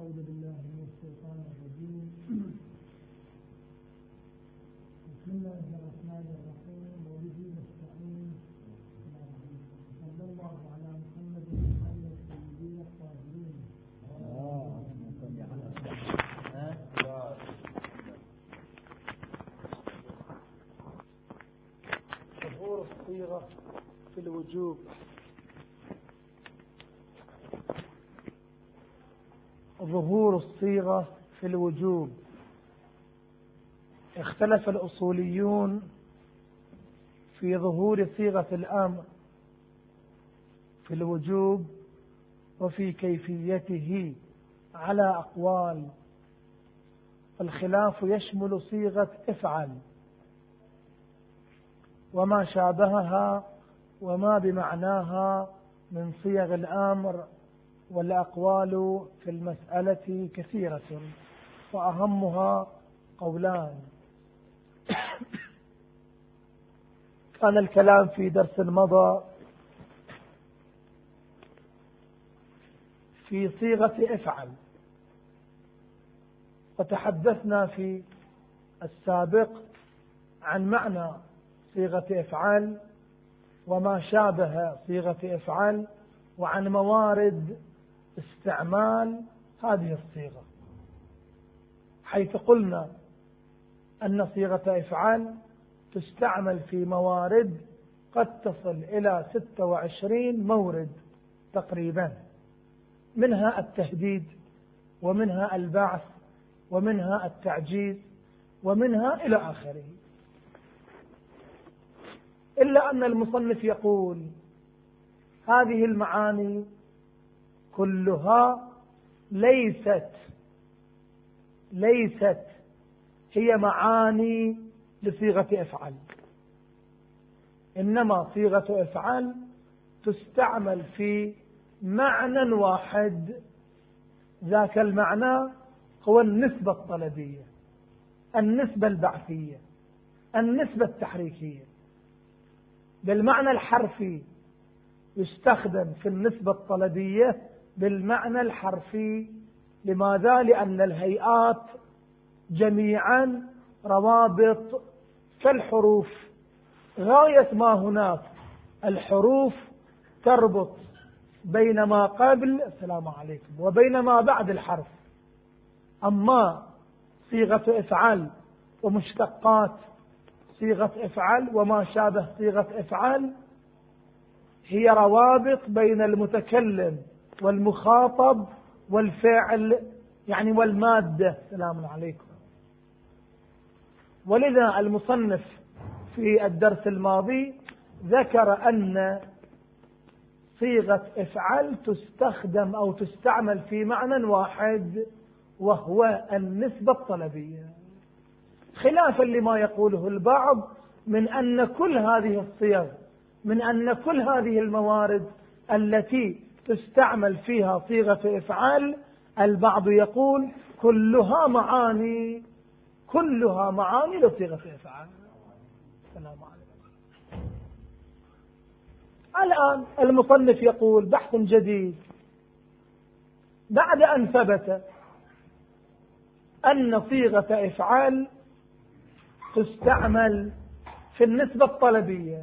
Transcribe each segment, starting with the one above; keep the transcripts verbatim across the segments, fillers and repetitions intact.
أعوذ بالله من الشيطان الرجيم. بسم الله الرحمن الرحيم وبه نستعين. صلى الله على محمد وعلى السيدين الطاهرين. ظهور الصيغة في الوجوب. ظهور الصيغة في الوجوب. اختلف الأصوليون في ظهور صيغة الأمر في الوجوب وفي كيفيته على أقوال. الخلاف يشمل صيغة افعل وما شابهها وما بمعناها من صيغ الأمر، والأقوال في المسألة كثيرة وأهمها قولان. كان الكلام في درس مضى في صيغة افعل، وتحدثنا في السابق عن معنى صيغة افعل وما شابه صيغة افعل، وعن موارد استعمال هذه الصيغة، حيث قلنا أن صيغة افعل تستعمل في موارد قد تصل إلى ستة وعشرين مورد تقريبا، منها التهديد، ومنها البعث، ومنها التعجيز، ومنها إلى آخره. إلا أن المصنف يقول هذه المعاني كلها ليست ليست هي معاني لصيغة افعل، إنما صيغة افعل تستعمل في معنى واحد، ذاك المعنى هو النسبة الطلبية، النسبة البعثية، النسبة التحريكية. بالمعنى الحرفي يستخدم في النسبة الطلبية بالمعنى الحرفي. لماذا؟ لأن الهيئات جميعا روابط كالحروف، غاية ما هناك الحروف تربط بين ما قبل السلام عليكم وبين ما بعد الحرف. أما صيغة افعل ومشتقات صيغة افعل وما شابه صيغة افعل هي روابط بين المتكلم والمخاطب والفعل، يعني والمادة. السلام عليكم. ولذا المصنف في الدرس الماضي ذكر أن صيغة افعل تستخدم أو تستعمل في معنى واحد، وهو النسبة الطلبية، خلافا لما يقوله البعض من أن كل هذه الصيغ، من أن كل هذه الموارد التي تستعمل فيها صيغة افعال، البعض يقول كلها معاني كلها معاني لصيغة افعال. السلام عليكم. الآن المصنف يقول بحث جديد بعد أن ثبت أن صيغة افعال تستعمل في النسبة الطلبية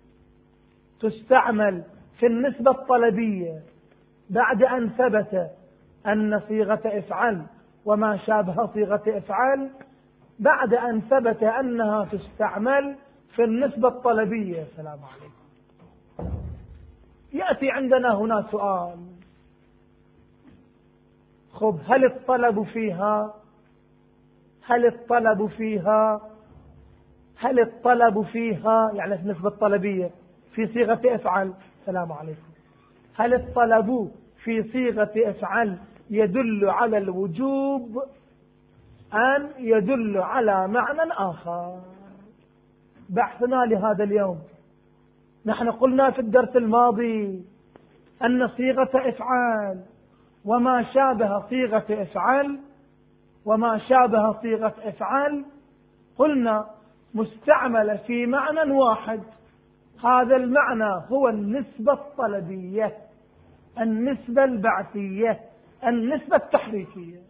تستعمل في النسبة الطلبية بعد أن ثبت أن صيغة افعل وما شابه صيغة افعل بعد أن ثبت أنها تستعمل في النسبة الطلبية. السلام عليكم. يأتي عندنا هنا سؤال: خب هل الطلب فيها هل الطلب فيها هل الطلب فيها يعني في النسبة الطلبية في صيغة افعل السلام عليكم هل الطلب في صيغة افعل يدل على الوجوب أم يدل على معنى آخر؟ بحثنا لهذا اليوم. نحن قلنا في الدرس الماضي أن صيغة افعال وما شابه صيغة افعل وما شابه صيغة افعال قلنا مستعملة في معنى واحد، هذا المعنى هو النسبة الطلبية، النسبة البعثية، النسبة التحريكية.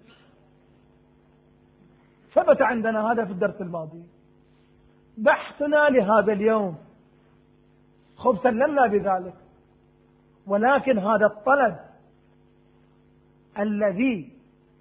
ثبت عندنا هذا في الدرس الماضي. بحثنا لهذا اليوم خب سلمنا بذلك، ولكن هذا الطلب الذي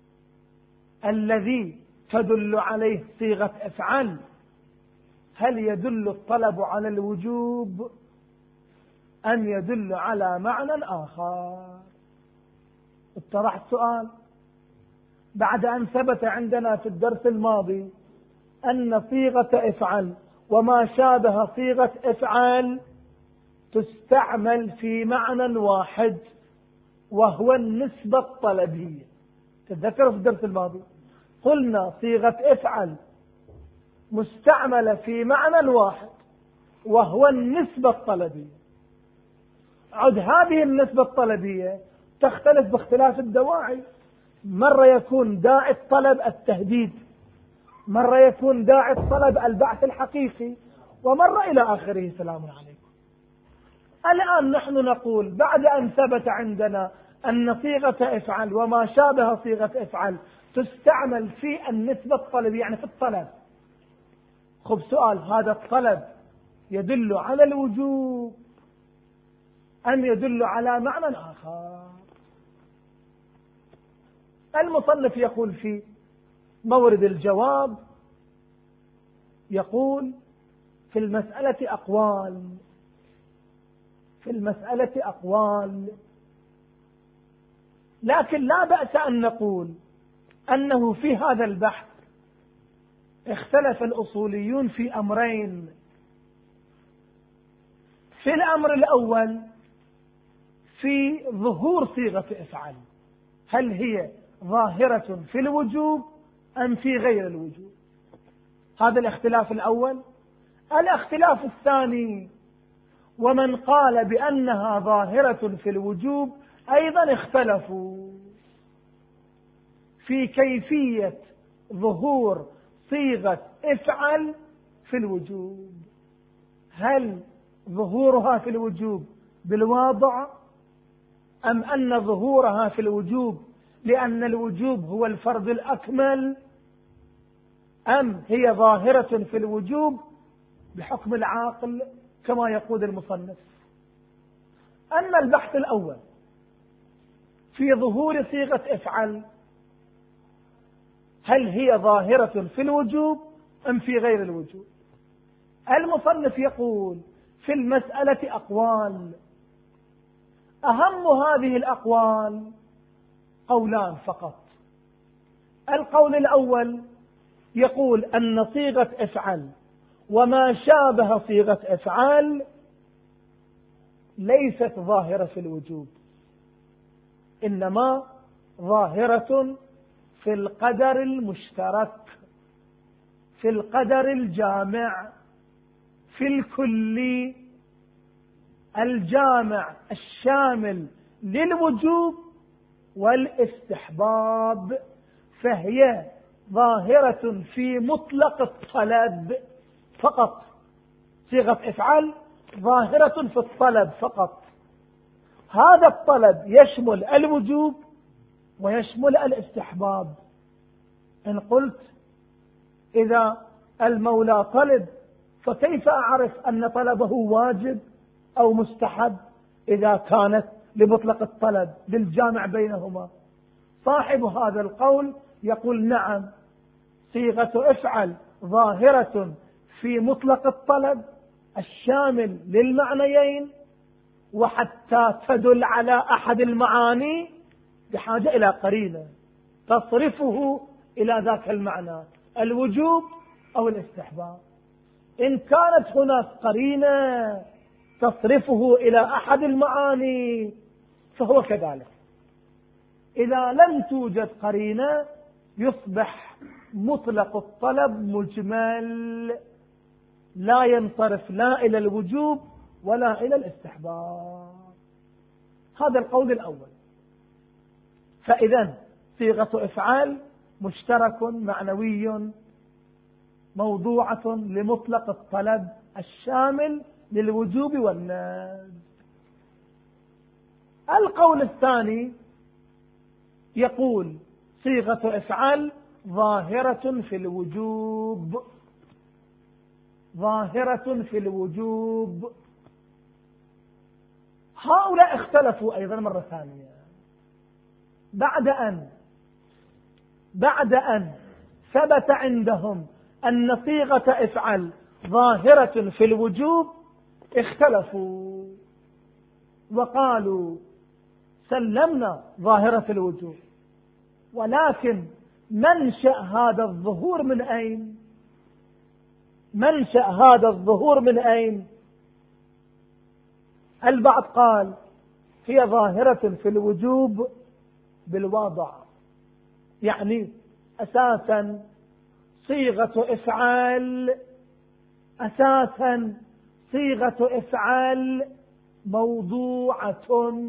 الذي تدل عليه صيغة افعل، هل يدل الطلب على الوجوب أم يدل على معنى آخر؟ اطرح السؤال. بعد أن ثبت عندنا في الدرس الماضي أن صيغة افعل وما شابه صيغة افعل تستعمل في معنى واحد، وهو النسبة الطلبية. تتذكروا في الدرس الماضي قلنا صيغة افعل مستعملة في معنى واحد، وهو النسبة الطلبية. عد هذه النسبة الطلبية تختلف باختلاف الدواعي. مرة يكون داعي الطلب التهديد، مرة يكون داعي الطلب البعث الحقيقي، ومرة إلى آخره. سلام عليكم. الآن نحن نقول بعد أن ثبت عندنا أن صيغة افعل وما شابه صيغة افعل تستعمل في النسبة الطلبية، يعني في الطلب. خب سؤال، هذا الطلب يدل على الوجوب أم يدل على معنى آخر؟ المصنف يقول في مورد الجواب، يقول في المسألة أقوال في المسألة أقوال لكن لا بأس أن نقول أنه في هذا البحث اختلف الأصوليون في أمرين. في الأمر الأول في ظهور صيغة افعل، هل هي ظاهرة في الوجوب أم في غير الوجوب؟ هذا الاختلاف الأول. الاختلاف الثاني، ومن قال بأنها ظاهرة في الوجوب أيضا اختلفوا في كيفية ظهور صيغة افعل في الوجوب. هل ظهورها في الوجوب بالواضع، أم أن ظهورها في الوجوب لأن الوجوب هو الفرض الأكمل، أم هي ظاهرة في الوجوب بحكم العاقل كما يقول المصنف؟ أما البحث الأول في ظهور صيغة افعل، هل هي ظاهرة في الوجوب أم في غير الوجوب؟ المصنف يقول في المسألة أقوال، أهم هذه الأقوال قولان فقط. القول الأول يقول أن صيغة افعل وما شابه صيغة افعال ليست ظاهرة في الوجوب، إنما ظاهرة في القدر المشترك، في القدر الجامع، في الكلي الجامع الشامل للوجوب والاستحباب، فهي ظاهرة في مطلق الطلب فقط. صيغة افعل ظاهرة في الطلب فقط. هذا الطلب يشمل الوجوب ويشمل الاستحباب. إن قلت إذا المولى طلب فكيف أعرف أن طلبه واجب أو مستحب إذا كانت لمطلق الطلب بالجامع بينهما؟ صاحب هذا القول يقول نعم، صيغة افعل ظاهرة في مطلق الطلب الشامل للمعنيين، وحتى تدل على أحد المعاني بحاجة إلى قرينة تصرفه إلى ذاك المعنى، الوجوب أو الاستحباب. إن كانت هناك قرينة تصرفه إلى أحد المعاني فهو كذلك. إذا لم توجد قرينة يصبح مطلق الطلب مجمل، لا ينصرف لا إلى الوجوب ولا إلى الاستحباب. هذا القول الأول. فإذا صيغة افعال مشترك معنوي موضوعة لمطلق الطلب الشامل للوجوب والندب. القول الثاني يقول صيغة افعل ظاهرة في الوجوب، ظاهرة في الوجوب. هؤلاء اختلفوا أيضا مرة ثانية بعد أن بعد أن ثبت عندهم أن صيغة افعل ظاهرة في الوجوب، اختلفوا وقالوا سلمنا ظاهرة الوجوب، ولكن منشأ هذا الظهور من أين؟ منشأ هذا الظهور من أين؟ البعض قال هي ظاهرة في الوجوب بالوضع، يعني أساسا صيغة افعال أساسا صيغة افعال موضوعة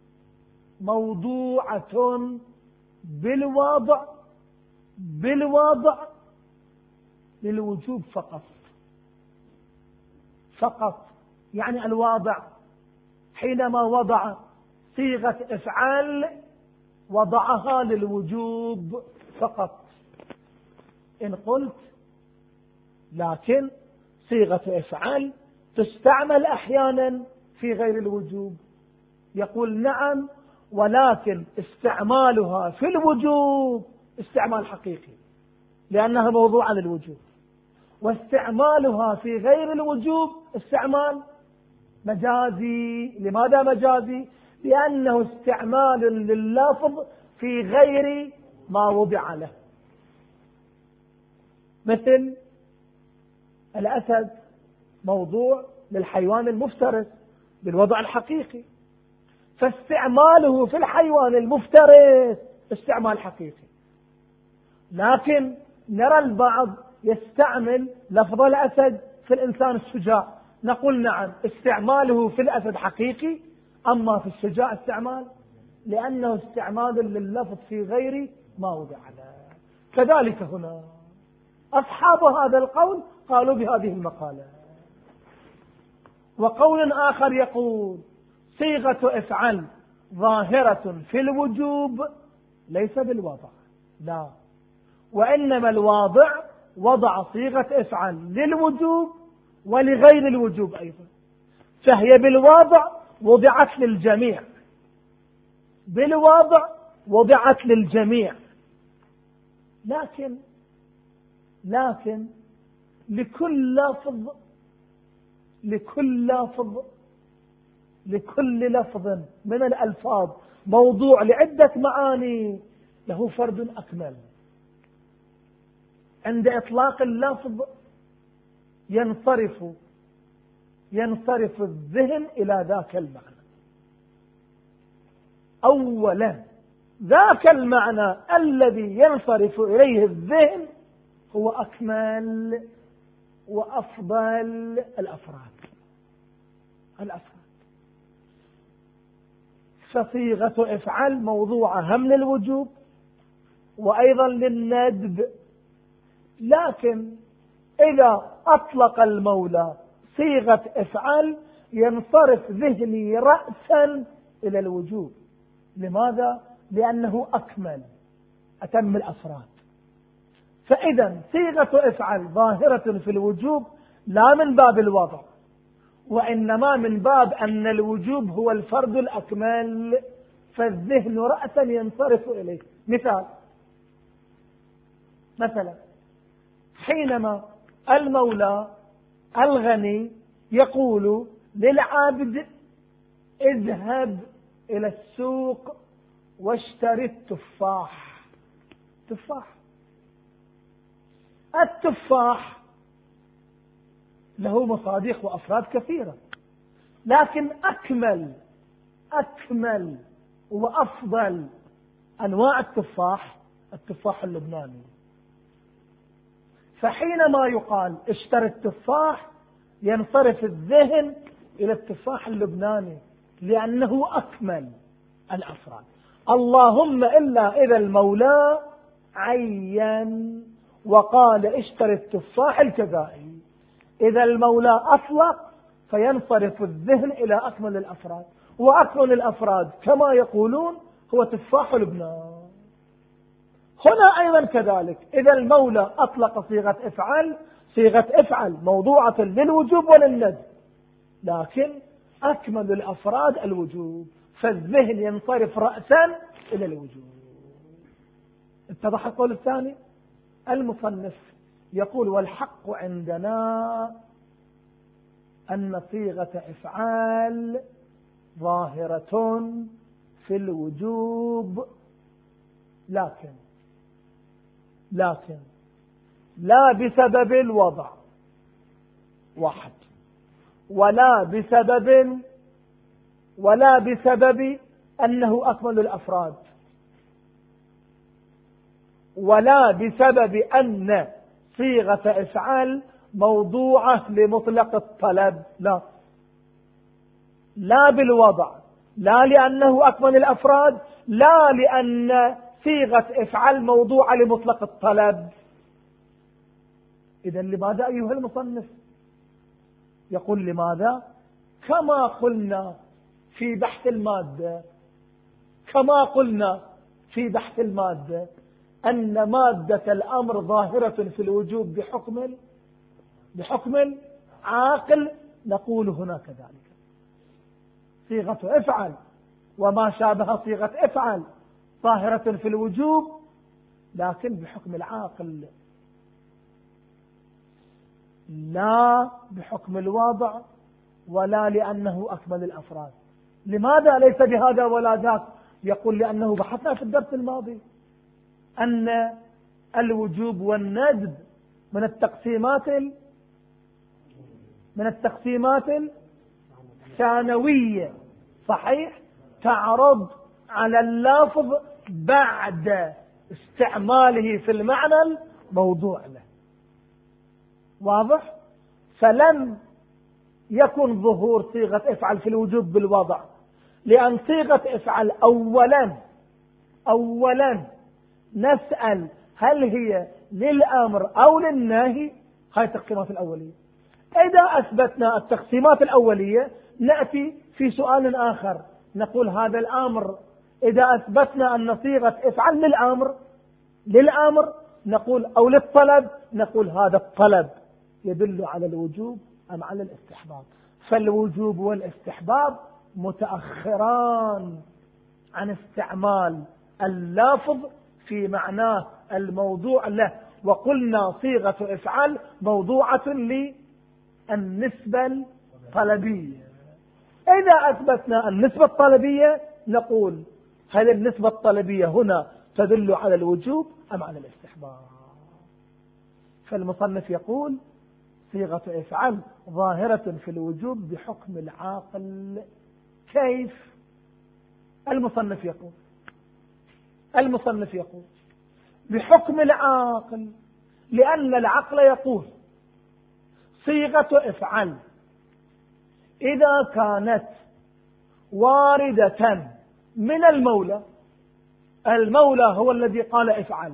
موضوعة بالوضع بالوضع للوجوب فقط فقط. يعني الواضع حينما وضع صيغة افعال وضعها للوجوب فقط. إن قلت لكن صيغة افعال تستعمل أحيانا في غير الوجوب، يقول نعم، ولكن استعمالها في الوجوب استعمال حقيقي لأنها موضوعة للوجوب، واستعمالها في غير الوجوب استعمال مجازي. لماذا مجازي؟ لأنه استعمال لللفظ في غير ما وضع له. مثل الأسد موضوع للحيوان المفترس بالوضع الحقيقي، فاستعماله في الحيوان المفترس استعمال حقيقي. لكن نرى البعض يستعمل لفظ الأسد في الإنسان الشجاع، نقول نعم استعماله في الأسد حقيقي، أما في الشجاع استعمال لأنه استعمال لللفظ في غير ما وضع له. كذلك هنا أصحاب هذا القول قالوا بهذه المقالة. وقول آخر يقول صيغة افعل ظاهرة في الوجوب ليس بالوضع، لا، وإنما الواضع وضع صيغة افعل للوجوب ولغير الوجوب أيضا، فهي بالوضع وضعت للجميع، بالوضع وضعت للجميع. لكن لكن لكل لفظ لكل لفظ لكل لفظ من الألفاظ موضوع لعدة معاني له فرد أكمل. عند إطلاق اللفظ ينصرف ينصرف الذهن إلى ذاك المعنى. أولا ذاك المعنى الذي ينصرف إليه الذهن هو أكمل وأفضل الأفراد الأفراد فصيغة افعل موضوعة هم للوجوب وأيضا للندب. لكن إذا أطلق المولى صيغة افعل ينصرف ذهني رأسا إلى الوجوب. لماذا؟ لأنه أكمل أتم الأفراد. فإذا صيغة افعل ظاهرة في الوجوب لا من باب الوضع، وإنما من باب أن الوجوب هو الفرد الأكمل، فالذهن رأسا ينصرف إليه. مثال مثلا حينما المولى الغني يقول للعبد اذهب إلى السوق واشتري التفاح. تفاح التفاح له مصادق وأفراد كثيرة، لكن أكمل أكمل وأفضل أنواع التفاح التفاح اللبناني. فحينما يقال اشتري التفاح ينصرف الذهن إلى التفاح اللبناني لأنه أكمل الأفراد. اللهم إلا إذا المولى عين وقال اشتري التفاح الجزائري، إذا المولى أطلق فينصرف الذهن إلى أكمل الأفراد، وأكمل الأفراد كما يقولون هو تفاح لبنان. هنا أيضا كذلك، إذا المولى أطلق صيغة افعل، صيغة افعل موضوعة للوجوب وللندب، لكن أكمل الأفراد الوجوب، فالذهن ينصرف رأسا إلى الوجوب. اتضح القول الثاني؟ المصنف يقول: والحق عندنا أن صيغة افعال ظاهرة في الوجوب، لكن لكن لا بسبب الوضع واحد، ولا بسبب ولا بسبب أنه أكمل الأفراد، ولا بسبب أن صيغة افعال موضوعة لمطلق الطلب، لا لا بالوضع، لا لأنه أكمل الأفراد، لا لأن صيغة افعال موضوعة لمطلق الطلب. إذن لماذا أيها المصنف؟ يقول: لماذا؟ كما قلنا في بحث المادة كما قلنا في بحث المادة أن مادة الأمر ظاهرة في الوجوب بحكم بحكم عاقل، نقول هنا كذلك صيغة افعل وما شابه صيغة افعل ظاهرة في الوجوب، لكن بحكم العاقل، لا بحكم الوضع، ولا لأنه أكمل الأفراد. لماذا ليس بهذا ولا ذاك؟ يقول: لأنه بحثنا في الدرس الماضي أن الوجوب والندب من التقسيمات من التقسيمات الثانوية، صحيح، تعرض على اللفظ بعد استعماله في المعنى الموضوع له. واضح؟ فلم يكن ظهور صيغة افعل في الوجوب بالوضع، لأن صيغة افعل أولا أولا نسأل هل هي للأمر أو للنهي. هاي التقسيمات الأولية. إذا أثبتنا التقسيمات الأولية نأتي في سؤال آخر، نقول: هذا الأمر إذا أثبتنا أن صيغة افعل للأمر للأمر نقول أو للطلب، نقول هذا الطلب يدل على الوجوب أم على الاستحباب؟ فالوجوب والاستحباب متأخران عن استعمال اللفظ في معناه الموضوع له. وقلنا صيغة افعال موضوعة للنسبة الطلبية. إذا أثبتنا النسبة الطلبية نقول: هل النسبة الطلبية هنا تدل على الوجوب أم على الاستحباب؟ فالمصنف يقول: صيغة افعال ظاهرة في الوجوب بحكم العاقل. كيف؟ المصنف يقول المصنف يقول بحكم العاقل، لأن العقل يقول: صيغة افعل إذا كانت واردة من المولى، المولى هو الذي قال افعل،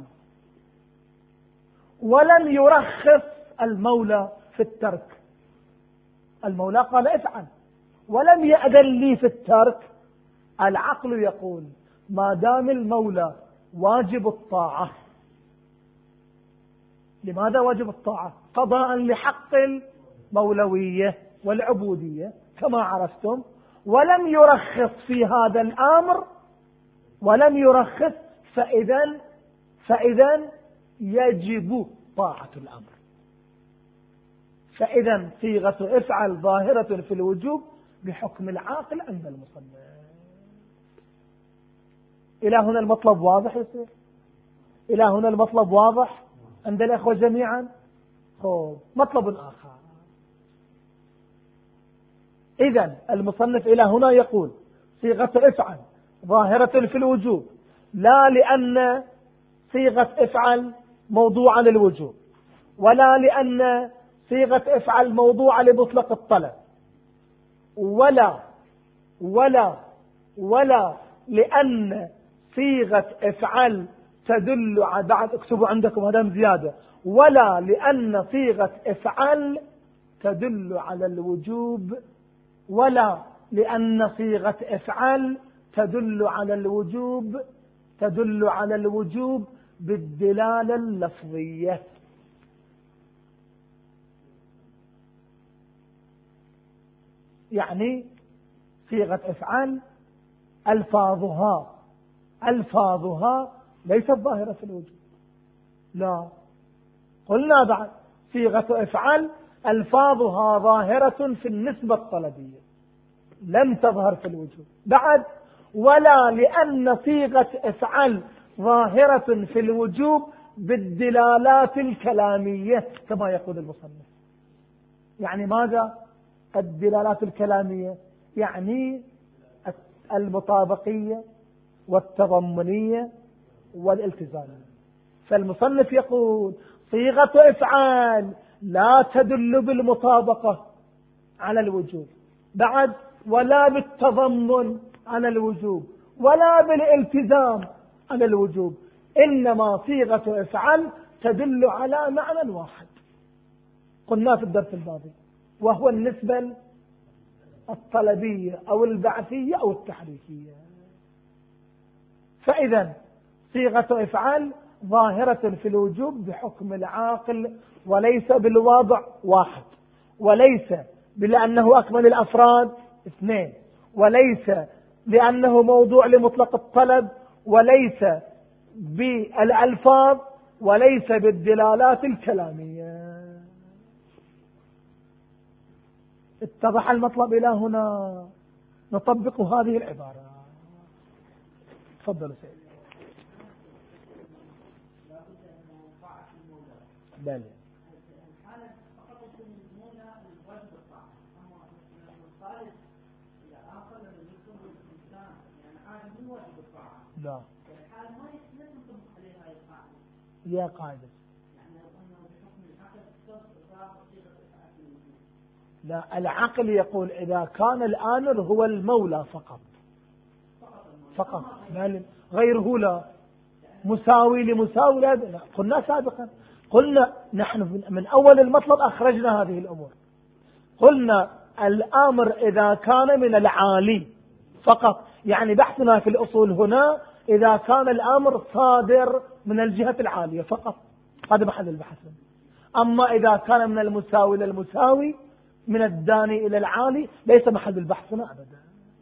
ولم يرخص المولى في الترك، المولى قال افعل ولم يأذن لي في الترك، العقل يقول: ما دام المولى واجب الطاعة. لماذا واجب الطاعة؟ قضاء لحق المولوية والعبودية كما عرفتم، ولم يرخص في هذا الأمر ولم يرخص فإذا فإذا يجب طاعة الأمر. فإذا صيغة افعل ظاهرة في الوجوب بحكم العاقل عند المصنف. إلى هنا المطلب واضح يصير؟ إلى هنا المطلب واضح عند الأخوة جميعا؟ خوب. مطلب آخر. إذن المصنف إلى هنا يقول: صيغة افعل ظاهرة في الوجوب، لا لأن صيغة افعل موضوعة للوجوب، ولا لأن صيغة افعل موضوعة لمطلق الطلب، ولا ولا ولا لأن صيغة افعل تدل على، بعد اكتبوا عندكم هذا زيادة، ولا لأن صيغة افعل تدل على الوجوب، ولا لأن صيغة افعل تدل على الوجوب تدل على الوجوب بالدلالة اللفظية. يعني صيغة افعل الفاظها الفاظها ليست ظاهرة في الوجود. لا، قلنا بعد صيغة افعل الفاظها ظاهرة في النسبة الطلبية لم تظهر في الوجود. بعد ولا لأن صيغة افعل ظاهرة في الوجوب بالدلالات الكلامية كما يقول المصنف. يعني ماذا الدلالات الكلامية؟ يعني المطابقية والتضمنية والالتزامية. فالمصنف يقول صيغة افعال لا تدل بالمطابقة على الوجوب، بعد ولا بالتضمن على الوجوب ولا بالالتزام على الوجوب، إنما صيغة افعال تدل على معنى واحد قلنا في الدرس الماضي، وهو النسبة الطلبية أو البعثية أو التحريكية. فإذا صيغة افعال ظاهرة في الوجوب بحكم العاقل وليس بالوضع واحد، وليس لأنه أكمل الأفراد اثنين، وليس لأنه موضوع لمطلق الطلب، وليس بالألفاظ، وليس بالدلالات الكلامية. اتضح المطلب إلى هنا؟ نطبق هذه العبارة. تفضل سيدي. بل لا يا قاعدة لا، العقل يقول إذا كان الآمر هو المولى فقط فقط غيره لا، مساوي لمساوي لا. قلنا سابقا، قلنا نحن من أول المطلب أخرجنا هذه الأمور، قلنا الآمر إذا كان من العالي فقط، يعني بحثنا في الأصول هنا إذا كان الآمر صادر من الجهة العالية فقط، هذا محل البحث. أما إذا كان من المساوي للمساوي من الداني إلى العالي ليس محل البحث هنا أبدا.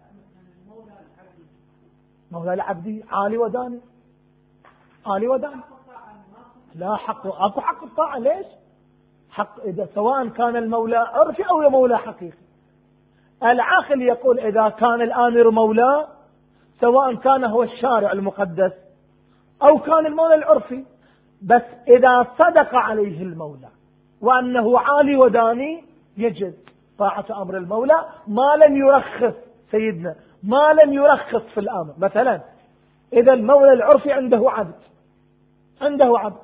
مولى العبدي عالي وداني، عالي وداني لا حق، أكو حق الطاعة. ليش؟ حق إذا سواء كان المولى عرفي أو مولى حقيقي. العاقل يقول إذا كان الآمر مولى سواء كان هو الشارع المقدس أو كان المولى العرفي، بس إذا صدق عليه المولى وأنه عالي وداني يجب طاعة أمر المولى ما لم يرخص سيدنا، ما لم يرخص في الأمر. مثلا إذا المولى العرفي عنده عبد عنده عبد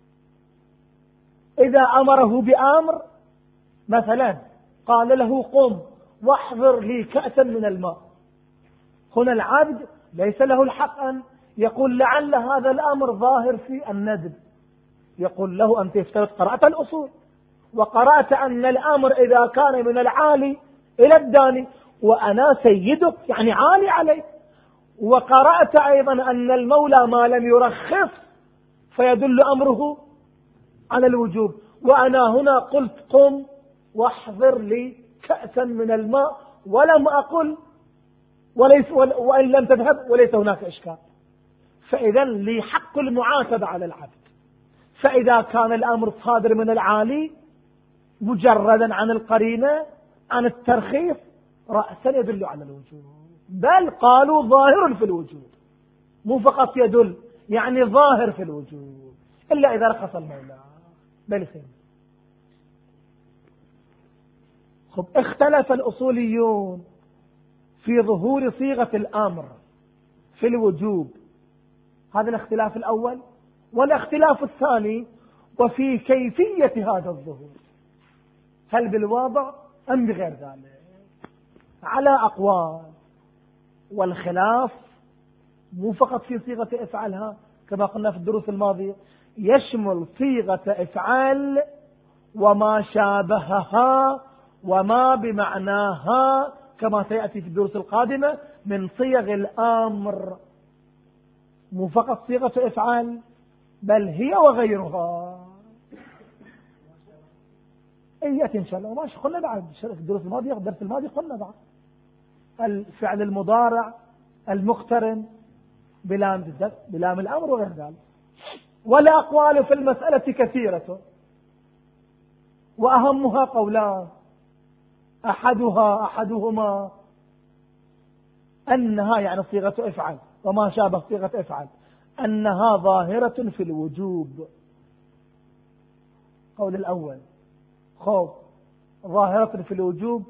إذا أمره بأمر مثلا قال له قم واحضر لي كأسا من الماء، هنا العبد ليس له الحق أن يقول لعل هذا الأمر ظاهر في الندب، يقول له أنت افترض قرأت الأصول وقرأت أن الأمر إذا كان من العالي إلى الداني وأنا سيدك يعني عالي عليك، وقرأت أيضا أن المولى ما لم يرخص فيدل أمره على الوجوب، وأنا هنا قلت قم واحضر لي كأسا من الماء ولم أقل وليس وإن لم تذهب وليس هناك إشكال، فإذا لي حق المعاتبة على العبد. فإذا كان الأمر صادر من العالي مجردا عن القرينة عن الترخيص رأسا يدل على الوجوب، بل قالوا ظاهر في الوجوب، مو فقط يدل يعني ظاهر في الوجوب إلا إذا رخص المولى. بل خير. خب اختلف الأصوليون في ظهور صيغة الأمر في الوجوب، هذا الاختلاف الأول. والاختلاف الثاني وفي كيفية هذا الظهور، هل بالواضع أم بغير ذلك، على أقوال. والخلاف مو فقط في صيغة افعلها كما قلنا في الدروس الماضية، يشمل صيغة افعال وما شابهها وما بمعناها كما سيأتي في الدروس القادمة من صيغ الأمر، مو فقط صيغة افعال بل هي وغيرها. اي يأتي ان شاء الله. وماشي قلنا بعد الدروس الماضية الدرس الماضي قلنا بعد الفعل المضارع المقترن بلام بلام الأمر وغير ذلك. والأقوال في المسألة كثيرة وأهمها قولان. أحدها أحدهما أنها يعني صيغة افعل وما شابه صيغة افعل أنها ظاهرة في الوجوب. قول الأول خوف ظاهرة في الوجوب.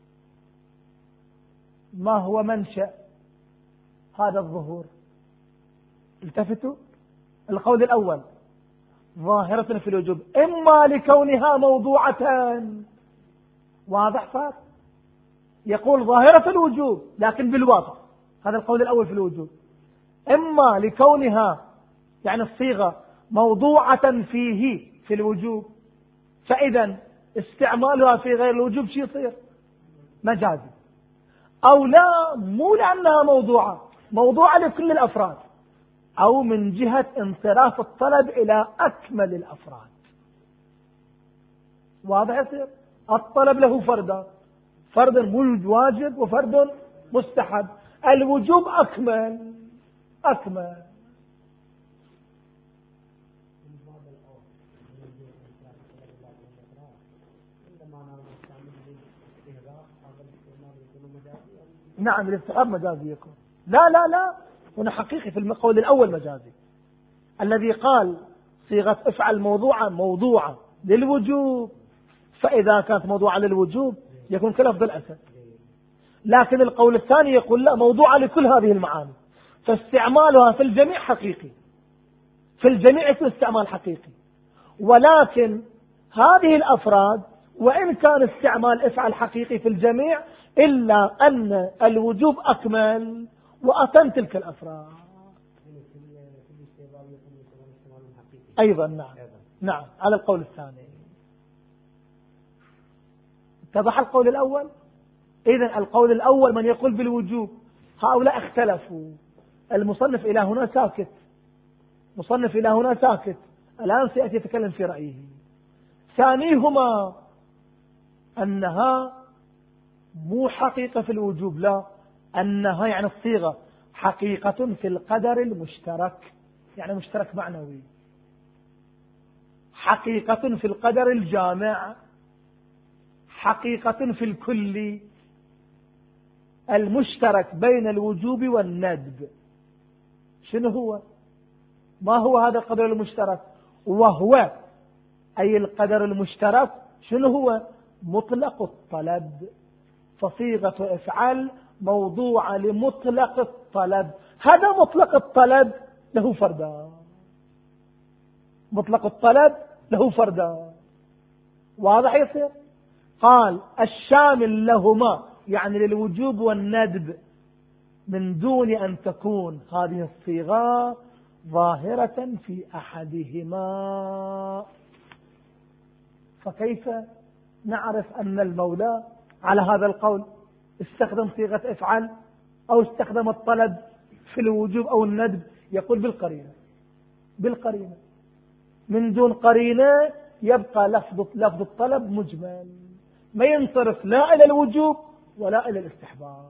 ما هو منشأ هذا الظهور؟ التفتوا. القول الأول ظاهرة في الوجوب إما لكونها موضوعتان. واضح فرق؟ يقول ظاهرة الوجوب لكن بالواقع هذا القول الأول في الوجوب. إما لكونها يعني الصيغة موضوعة فيه في الوجوب فإذا استعمالها في غير الوجوب شيء يصير مجازي. أو لا مو لأنها موضوعة موضوعة لكل الأفراد أو من جهة انصراف الطلب إلى أكمل الأفراد. واضح يصير الطلب له فردان فرد واجب وفرد مستحب. الوجوب أكمل أكمل. نعم الاستحباب مجازي يكون. لا لا لا هنا حقيقي في القول الأول مجازي. الذي قال صيغة افعل موضوعة موضوعة للوجوب فإذا كانت موضوعة للوجوب يكون كلفظ الأسد. لكن القول الثاني يقول لا موضوعة لكل هذه المعاني فاستعمالها في الجميع حقيقي في الجميع يكون استعمال حقيقي. ولكن هذه الأفراد وإن كان استعمال افعل حقيقي في الجميع إلا أن الوجوب أكمل وأتم تلك الأفراد أيضا. نعم نعم على القول الثاني. اتضح القول الأول. إذن القول الأول من يقول بالوجوب هؤلاء اختلفوا. المصنف إلى هنا ساكت مصنف إلى هنا ساكت الآن سيأتي يتكلم في رأيه. ثانيهما أنها مو حقيقة في الوجوب لا أنها يعني الصيغة حقيقة في القدر المشترك يعني مشترك معنوي. حقيقة في القدر الجامع حقيقة في الكل المشترك بين الوجوب والندب. شنو هو؟ ما هو هذا القدر المشترك؟ وهو أي القدر المشترك شنو هو؟ مطلق الطلب. فصيغة افعل موضوعة لمطلق الطلب. هذا مطلق الطلب له فردان مطلق الطلب له فردان. واضح يصير؟ قال الشامل لهما يعني للوجوب والندب من دون أن تكون هذه الصيغة ظاهرة في أحدهما. فكيف نعرف أن المولى على هذا القول استخدم صيغة افعل أو استخدم الطلب في الوجوب أو الندب؟ يقول بالقرينة بالقرينة من دون قرينة يبقى لفظ لفظ الطلب مجمل ما ينصرف لا إلى الوجوب ولا إلى الاستحباب.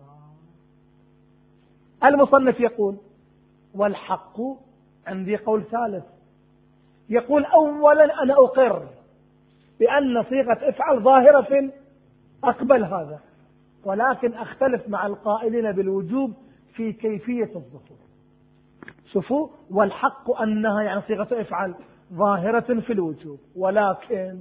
المصنف يقول والحق عندي قول ثالث. يقول أولا أنا أقر بأن صيغة افعل ظاهرة في أقبل هذا ولكن أختلف مع القائلين بالوجوب في كيفية الظهور. شوفوا والحق أنها يعني صيغة افعل ظاهرة في الوجوب ولكن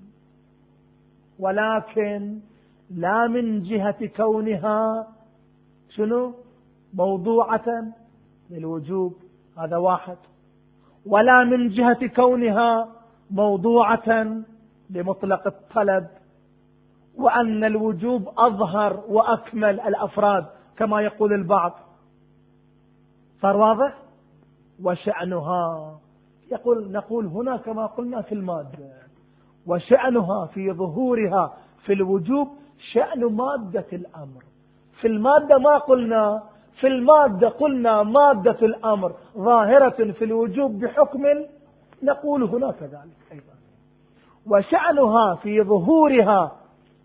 ولكن لا من جهة كونها شنو موضوعة للوجوب هذا واحد ولا من جهة كونها موضوعة لمطلق الطلب وأن الوجوب أظهر وأكمل الأفراد كما يقول البعض. صار واضح؟ وشأنها يقول نقول هنا كما قلنا في المادة وشأنها في ظهورها في الوجوب شأن مادة الأمر. في المادة ما قلنا في المادة قلنا مادة الأمر ظاهرة في الوجوب بحكم نقول هنا كذلك أيضا. وشأنها في ظهورها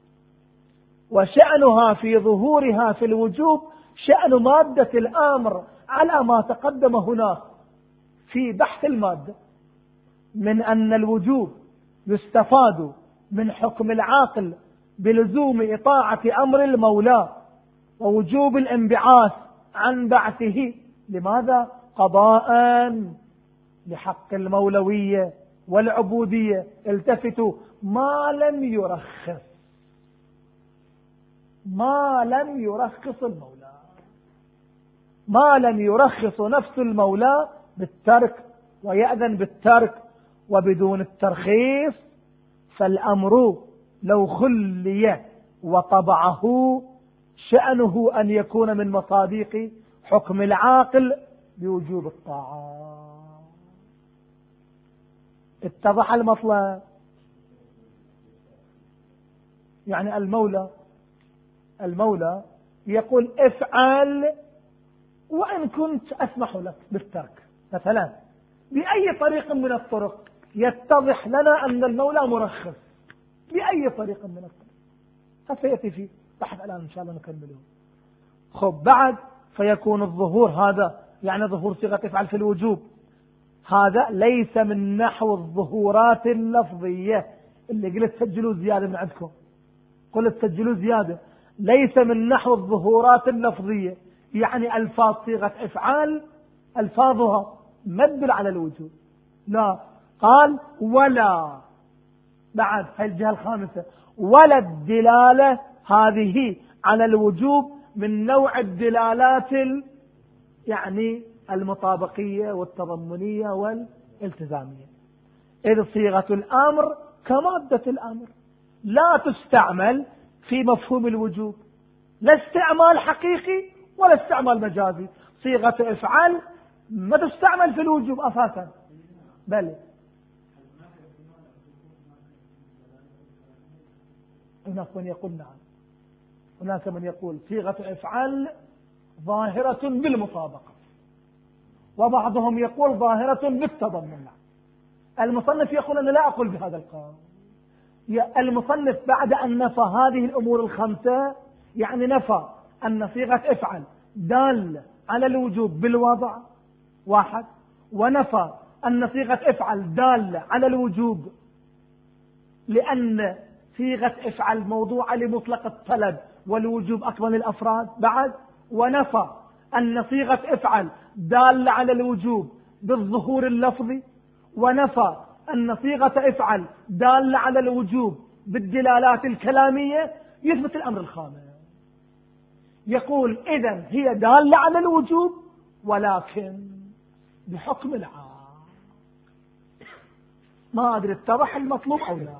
وشأنها في ظهورها في الوجوب شأن مادة الأمر على ما تقدم هناك في بحث المادة، من أن الوجوب يستفاد من حكم العاقل بلزوم إطاعة أمر المولى ووجوب الانبعاث عن بعثه. لماذا؟ قضاء لحق المولوية والعبودية. التفتوا، ما لم يرخص ما لم يرخص المولى ما لم يرخص نفس المولى بالترك ويأذن بالترك. وبدون الترخيص فالأمر لو خلي وطبعه شأنه أن يكون من مصاديق حكم العاقل بوجوب الطاعة. اتضح المطلب؟ يعني المولى المولى يقول افعل وإن كنت أسمح لك بالترك مثلا، بأي طريق من الطرق يتضح لنا أن المولى مرخص، بأي طريق من الطرق. فسيأتي فيه بحث الآن إن شاء الله نكمله. خب بعد فيكون الظهور هذا يعني ظهور صيغة افعل في الوجوب، هذا ليس من نحو الظهورات اللفظية اللي قلت سجلوا زيادة من عندكم، قلت سجلوا زيادة، ليس من نحو الظهورات اللفظية، يعني ألفاظ صيغة افعال ألفاظها ما تدل على الوجوب، لا. قال ولا بعد هاي الجهة الخامسة، ولا الدلالة هذه على الوجوب من نوع الدلالات يعني المطابقية والتضمنية والالتزامية، إذ صيغة الأمر كمادة الأمر لا تستعمل في مفهوم الوجوب، لا استعمال حقيقي ولا استعمال مجازي. صيغة افعل ما تستعمل في الوجوب أساسا، بل هناك من يقول نعم، هناك من يقول صيغة افعل ظاهرة بالمطابقة، وبعضهم يقول ظاهرة بالتضمن. المصنف يقول أنا لا أقول بهذا القول. المصنف بعد أن نفى هذه الأمور الخمسة، يعني نفى أن صيغة افعل دال على الوجوب بالوضع واحد، ونفى أن صيغة افعل دال على الوجوب لأن صيغة افعل موضوعة لمطلق الطلب والوجوب أكمل الأفراد بعد، ونفى أن صيغة افعل دال على الوجوب بالظهور اللفظي، ونفى أن صيغة افعل دال على الوجوب بالدلالات الكلامية. يثبت الأمر الخامس، يقول إذن هي دالة على الوجوب ولكن بحكم العام. ما أدري اتضح المطلوب أو لا.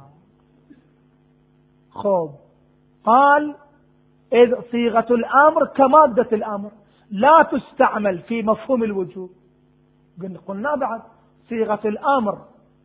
خب قال إذ صيغة الأمر كمادة الأمر لا تستعمل في مفهوم الوجوب. قلنا بعد صيغة الأمر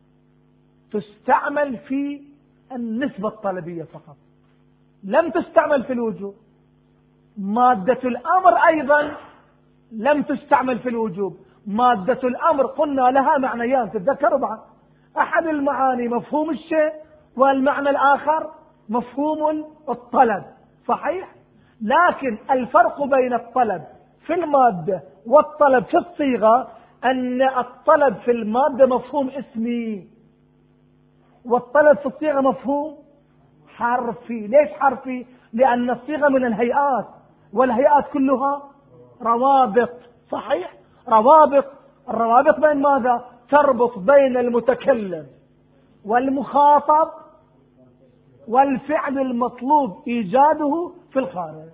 تستعمل في النسبة الطلبية فقط، لم تستعمل في الوجوب. مادة الأمر أيضا لم تستعمل في الوجوب. مادة الأمر قلنا لها معنيان، تتذكروا بعد، أحد المعاني مفهوم الشيء، والمعنى الآخر مفهوم الطلب، صحيح؟ لكن الفرق بين الطلب في المادة والطلب في الصيغة أن الطلب في المادة مفهوم اسمي، والطلب في الصيغة مفهوم حرفي. ليش حرفي؟ لأن الصيغة من الهيئات، والهيئات كلها روابط، صحيح؟ روابط. الروابط بين ماذا؟ تربط بين المتكلم والمخاطب والفعل المطلوب إيجاده في الخارج،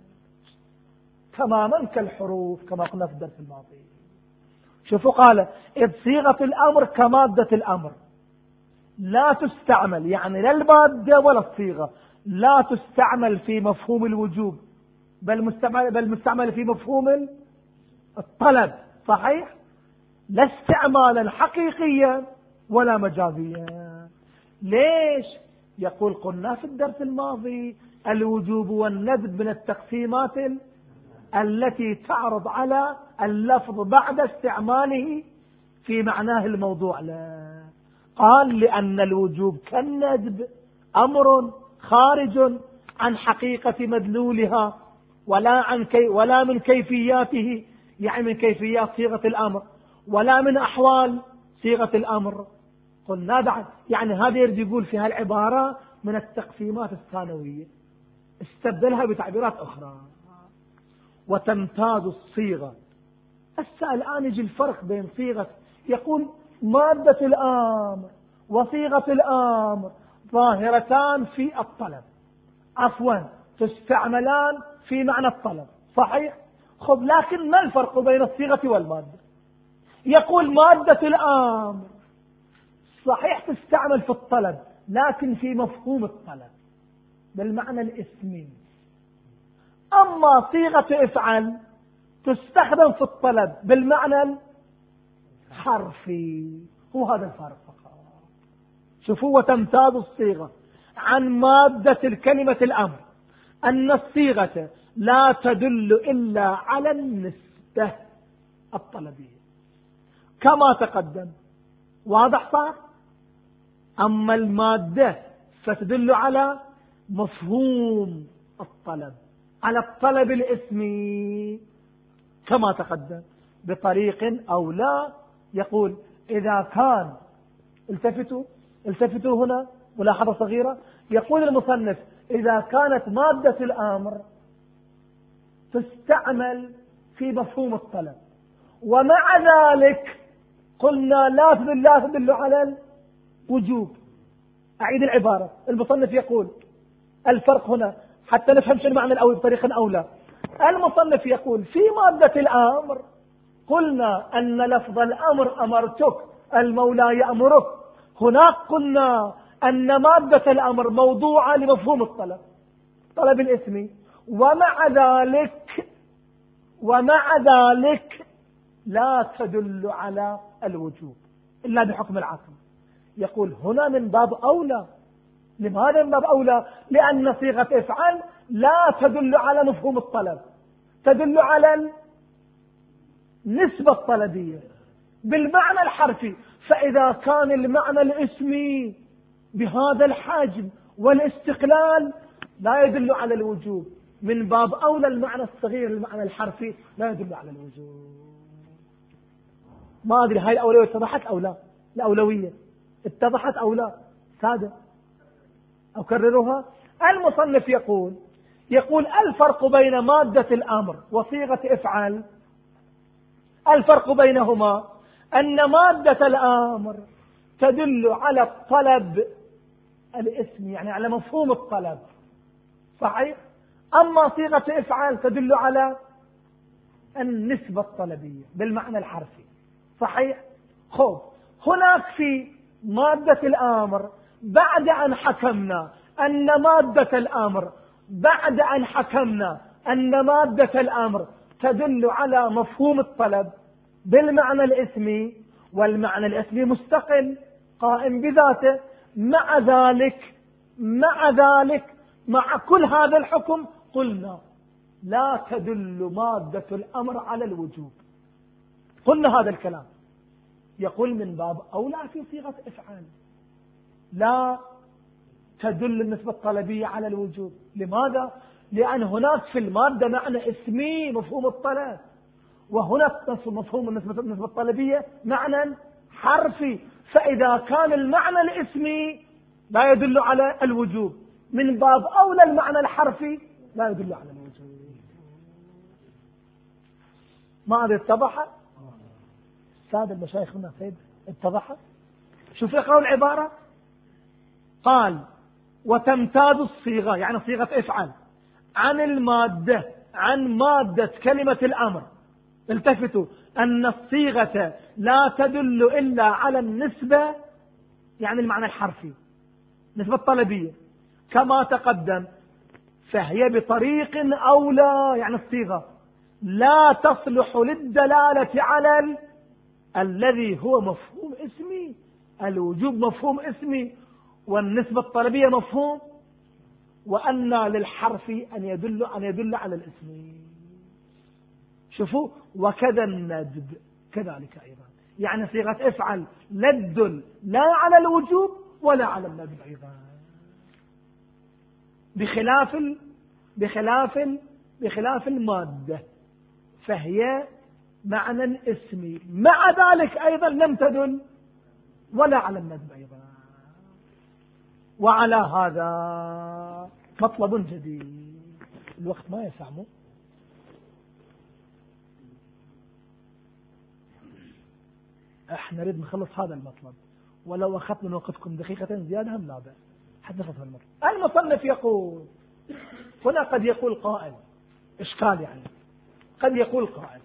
تماما كالحروف كما قلنا في الدرس الماضي. شوفوا قال إذ صيغة الأمر كمادة الأمر لا تستعمل، يعني لا المادة ولا الصيغة، لا تستعمل في مفهوم الوجوب، بل مستعمل, بل مستعمل في مفهوم الطلب، صحيح؟ لا استعمالا حقيقيا ولا مجازيا. ليش؟ يقول قلنا في الدرس الماضي الوجوب والندب من التقسيمات التي تعرض على اللفظ بعد استعماله في معناه الموضوع؟ لا، قال لأن الوجوب كالندب أمر خارج عن حقيقة مدلولها ولا عن كي ولا من كيفياته، يعني من كيفيات صيغة الأمر ولا من أحوال صيغة الأمر. قلنا بعد يعني هذا يريد يقول في هالعبارة من التقسيمات الثانوية، استبدلها بتعبيرات أخرى. وتمتاز الصيغة. هسه الآن يجي الفرق بين صيغة، يقول مادة الأمر وصيغة الأمر ظاهرتان في الطلب، عفوا تستعملان في معنى الطلب، صحيح؟ خب لكن ما الفرق بين الصيغة والمادة؟ يقول مادة الأمر صحيح تستعمل في الطلب لكن في مفهوم الطلب بالمعنى الاسمي، أما صيغة افعل تستخدم في الطلب بالمعنى الحرفي. هو هذا الفرق فقط. شوفوا، وتمتاز الصيغة عن مادة الكلمة الأمر أن الصيغة لا تدل إلا على النسبة الطلبية كما تقدم، واضح صار؟ أما المادة فتدل على مفهوم الطلب، على الطلب الاسمي كما تقدم بطريق أو لا. يقول إذا كان، التفتوا التفتوا هنا ملاحظة صغيرة، يقول المصنف إذا كانت مادة الأمر تستعمل في مفهوم الطلب ومع ذلك قلنا لا تدل لا تدل على الوجوب. أعيد العبارة، المصنف يقول الفرق هنا حتى نفهم شو المعنى الأول بطريقة أولى. المصنف يقول في مادة الأمر قلنا أن لفظ الأمر أمرتك، المولى يأمرك، هناك قلنا أن مادة الأمر موضوعة لمفهوم الطلب، طلب الاسمي، ومع ذلك ومع ذلك لا تدل على الوجوب إلا بحكم العقل. يقول هنا من باب أولى. لماذا من باب أولى؟ لأن صيغة افعل لا تدل على مفهوم الطلب، تدل على النسبة الطلبية بالمعنى الحرفي. فإذا كان المعنى الاسمي بهذا الحجم والاستقلال لا يدل على الوجوب، من باب أولى المعنى الصغير المعنى الحرفي لا يدل على الوجوب. ما أدري هاي الأولوية اتضحت أو لا؟ الأولوية اتضحت أو لا؟ سادة أكررها. المصنف يقول يقول الفرق بين مادة الأمر وصيغة افعل، الفرق بينهما أن مادة الأمر تدل على الطلب الاسمي، يعني على مفهوم الطلب، صحيح؟ أما صيغة افعل تدل على النسبة الطلبية بالمعنى الحرفي، صحيح؟ خب هناك في مادة الأمر بعد أن حكمنا أن مادة الأمر بعد أن حكمنا أن مادة الأمر تدل على مفهوم الطلب بالمعنى الاسمي، والمعنى الاسمي مستقل قائم بذاته، مع ذلك مع ذلك مع كل هذا الحكم قلنا لا تدل مادة الأمر على الوجوب. قلنا هذا الكلام. يقول من باب أولى في صيغة افعال لا تدل النسبة الطلبية على الوجوب. لماذا؟ لأن هناك في المادة معنى اسمي مفهوم الطلب، وهناك مفهوم النسبة الطلبية معنى حرفي. فإذا كان المعنى الاسمي لا يدل على الوجوب، من باب أولى المعنى الحرفي لا يدل على الوجوب. ما أدري اتضح؟ سادة المشايخ هنا سيد اتضح؟ شوف اقرأوا العبارة. قال وتمتاز الصيغة، يعني صيغة افعل، عن المادة عن مادة كلمة الأمر. التفتوا أن الصيغة لا تدل إلا على النسبة، يعني المعنى الحرفي، نسبة الطلبية كما تقدم، فهي بطريق أولى، يعني الصيغة لا تصلح للدلالة على ال... الذي هو مفهوم اسمي. الوجوب مفهوم اسمي والنسبة الطلبية مفهوم، وأن للحرف أن يدل أن يدل على الاسم. شوفوا وكذا الندب كذلك أيضا، يعني صيغة افعل لا تدل لا على الوجوب ولا على الندب أيضا، بخلاف ال... بخلاف ال... بخلاف المادة، فهي معنى اسمي، مع ذلك أيضا لم تدل ولا على الندب أيضا. وعلى هذا مطلب جديد، الوقت ما يسعمه، احنا نريد نخلص هذا المطلب، ولو أخذت من وقتكم دقيقة زيادة هم لا بأس حتى نخلص المطلب. المصنف يقول هنا، قد يقول قائل إشكال، يعني قد يقول قائل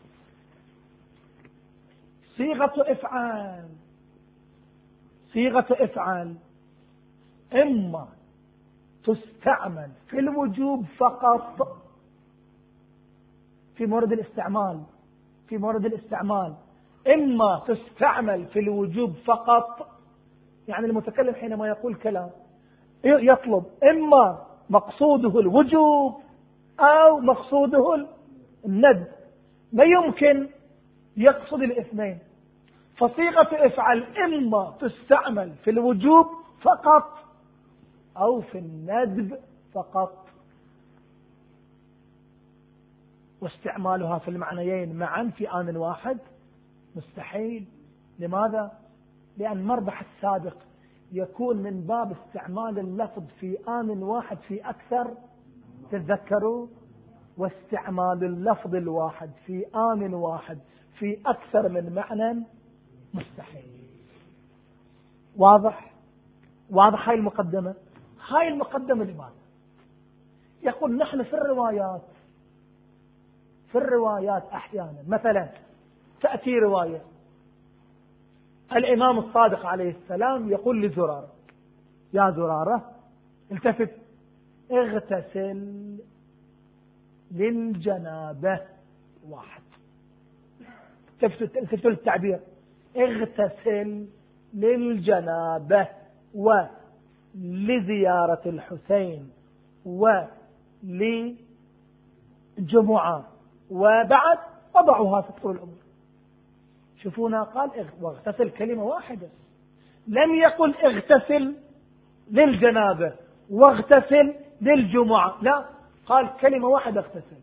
صيغة افعال صيغة افعال إما تستعمل في الوجوب فقط في مورد الاستعمال في مورد الاستعمال إما تستعمل في الوجوب فقط، يعني المتكلم حينما يقول كلام يطلب إما مقصوده الوجوب أو مقصوده الندب، ما يمكن يقصد الاثنين. فصيغة افعل إما تستعمل في الوجوب فقط أو في الندب فقط، واستعمالها في المعنيين معا في آن واحد مستحيل. لماذا؟ لأن مربح السابق يكون من باب استعمال اللفظ في آن واحد في أكثر، تتذكروا، واستعمال اللفظ الواحد في آن واحد في أكثر من معنى مستحيل. واضح؟ واضح هاي المقدمة. هاي المقدمة لماذا؟ يقول نحن في الروايات في الروايات أحيانا مثلا تأتي رواية الإمام الصادق عليه السلام يقول لزرارة: يا زرارة التفت اغتسل للجنابة. واحد، التفتوا للتعبير، اغتسل للجنابة ولزيارة الحسين ولجمعة، وبعد وضعوها في طول الأمور. شوفونا قال واغتسل كلمة واحدة، لم يقل اغتسل للجنابة واغتسل للجمعة، لا، قال كلمة واحدة اغتسل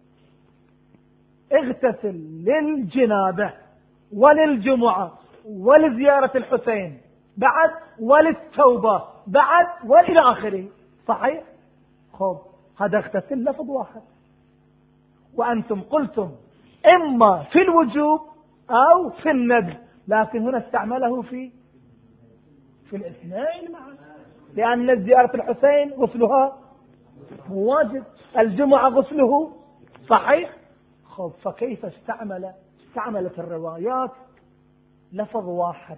اغتسل للجنابة وللجمعة ولزيارة الحسين بعد وللتوبة بعد وإلى آخره. صحيح؟ خب هذا اغتسل لفظ واحد، وأنتم قلتم إما في الوجوب أو في الندب، لكن هنا استعمله في في الاثنين معا، لأن زيارة الحسين غسلها واجب، الجمعة غسله صحيح. خب فكيف استعمل استعملت الروايات لفظ واحد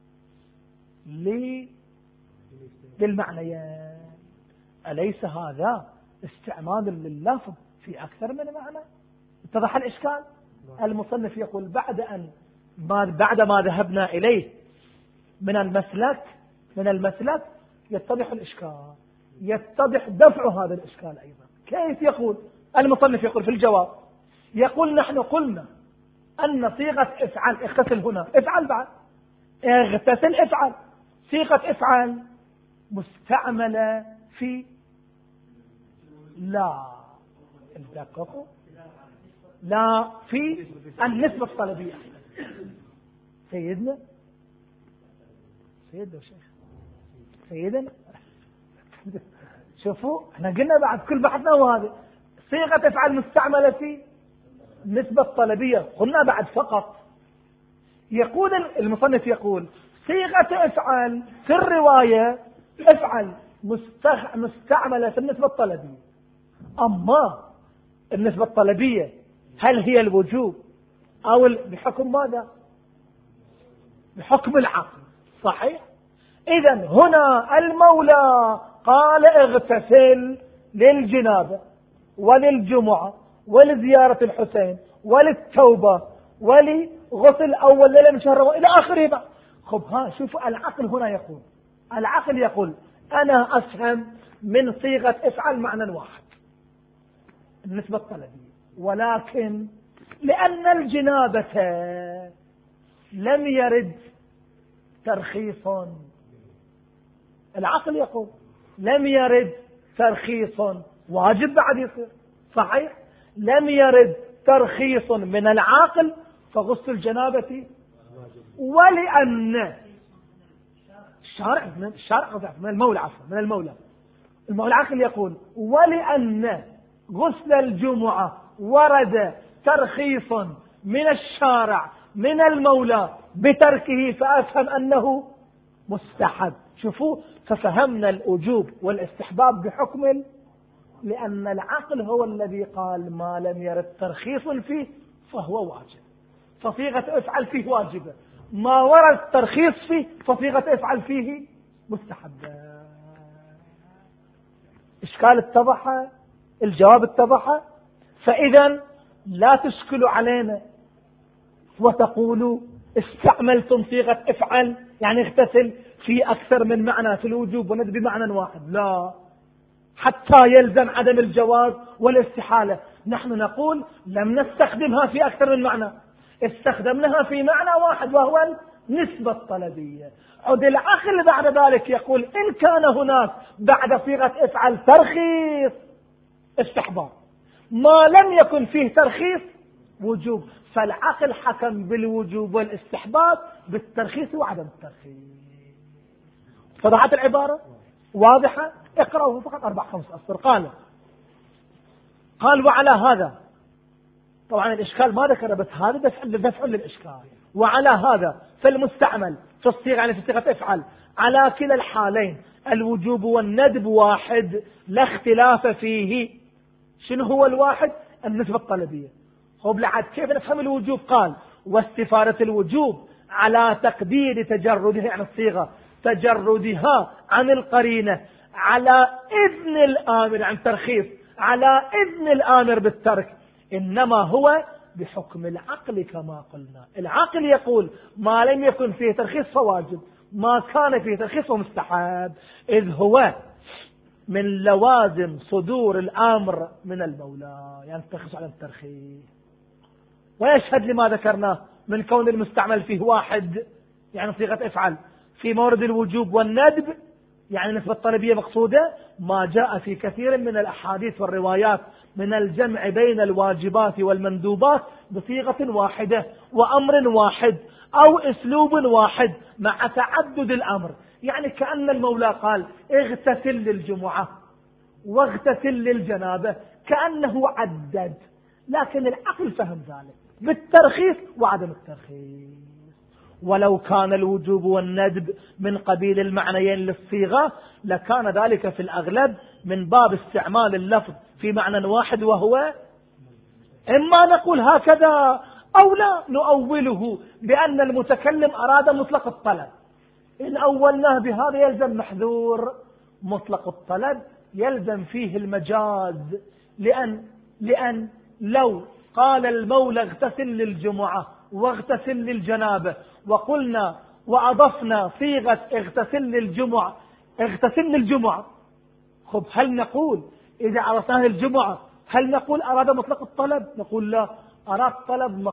للمعنيين؟ أليس هذا استعمال لللفظ في أكثر من معنى؟ اتضح الإشكال. المصنف يقول بعد أن بعد ما ذهبنا إليه من المسلك من المسلك يتضح الإشكال، يتضح دفع هذا الإشكال أيضا. كيف يقول المصنف؟ يقول في الجواب، يقول نحن قلنا أن صيغة افعل، اغتسل هنا افعل، بعد اغتسل افعل، صيغة افعل مستعملة في لا الدقيقة لا في النسبة الطلبية. سيدنا سيدنا شيخ سيدنا شوفوا احنا قلنا بعد كل بحثنا وهذا صيغة افعل مستعملة في النسبة الطلبية، قلنا بعد فقط. يقول المصنف يقول صيغة افعل في الرواية افعل مستعملة في النسبة الطلبية، أما النسبة الطلبية هل هي الوجوب أو بحكم ماذا؟ بحكم العقل. صحيح؟ إذن هنا المولى قال اغتسل للجنابة وللجمعة ولزيارة الحسين وللتوبة ولغسل أول ليلة من شهر رمضان إلى آخره. خب ها شوفوا العقل هنا يقول العقل يقول أنا أفهم من صيغة افعل معنى واحد النسبة الطلبية، ولكن لأن الجنابة لم يرد ترخيص. العقل يقول لم يرد ترخيص، واجب بعد يصير صحيح. لم يرد ترخيص من العاقل فغسل الجنابة، ولأن الشارع من الشارع من المولى عفوا من المولى المولى العاقل يقول ولأن غسل الجمعة ورد ترخيص من الشارع من المولى بتركه، فأفهم أنه مستحب. شوفوا، ففهمنا الوجوب والاستحباب بحكم ال... لأن العقل هو الذي قال ما لم يرد ترخيص فيه فهو واجب، فصيغة افعل فيه واجبة. ما ورد ترخيص فيه فصيغة افعل فيه مستحبة. إشكال اتضح؟ الجواب اتضح. فإذا لا تشكلوا علينا وتقولوا استعملتم صيغة افعل يعني اغتسل في أكثر من معنى في الوجوب وند بمعنى واحد. لا، حتى يلزم عدم الجواز والاستحالة. نحن نقول لم نستخدمها في أكثر من معنى، استخدمناها في معنى واحد وهو النسبة الطلبية. عد العقل بعد ذلك يقول إن كان هناك بعد صيغة افعل ترخيص استحباب، ما لم يكن فيه ترخيص وجوب، فالعقل حكم بالوجوب والاستحباب بالترخيص وعدم الترخيص. فضحت العبارة واضحة؟ اقرأوه فقط أربع خمس أسطر. قال قال وعلى هذا، طبعا الإشكال ما ذكر بس هذا دفع دفع للإشكال. وعلى هذا فالمستعمل في الصيغة يعني في صيغة افعل على كلا الحالين الوجوب والندب واحد لا اختلاف فيه. شنو هو الواحد؟ النسبة الطلبية. خب لعد كيف نفهم الوجوب؟ قال واستفادة الوجوب على تقدير تجردها، يعني الصيغة تجردها عن القرينة على إذن الآمر عن ترخيص على إذن الآمر بالترك، إنما هو بحكم العقل كما قلنا. العقل يقول ما لم يكن فيه ترخيص فواجب، ما كان فيه ترخيص فمستحب، إذ هو من لوازم صدور الأمر من المولى، يعني الترخيص على الترخيص. ويشهد لما ذكرناه من كون المستعمل فيه واحد يعني صيغة افعل في مورد الوجوب والندب يعني نسبة الطلبية مقصودة، ما جاء في كثير من الأحاديث والروايات من الجمع بين الواجبات والمندوبات بصيغة واحدة وأمر واحد أو أسلوب واحد مع تعدد الأمر. يعني كأن المولى قال اغتسل للجمعة واغتسل للجنابة، كأنه عدد، لكن العقل فهم ذلك بالترخيص وعدم الترخيص. ولو كان الوجوب والندب من قبيل المعنيين للصيغة لكان ذلك في الأغلب من باب استعمال اللفظ في معنى واحد، وهو إما نقول هكذا أو لا نؤوله بأن المتكلم أراد مطلق الطلب. إن أولناه بهذا يلزم محذور مطلق الطلب، يلزم فيه المجاز، لأن لأن لو قال المولى اغتسل للجمعة واغتسل للجنابة وقلنا وأضفنا صيغة اغتسل للجمعة اغتسل للجمعة، خب هل نقول إذا عرفناه الجمعة هل نقول أراد مطلق الطلب؟ نقول لا، أراد طلب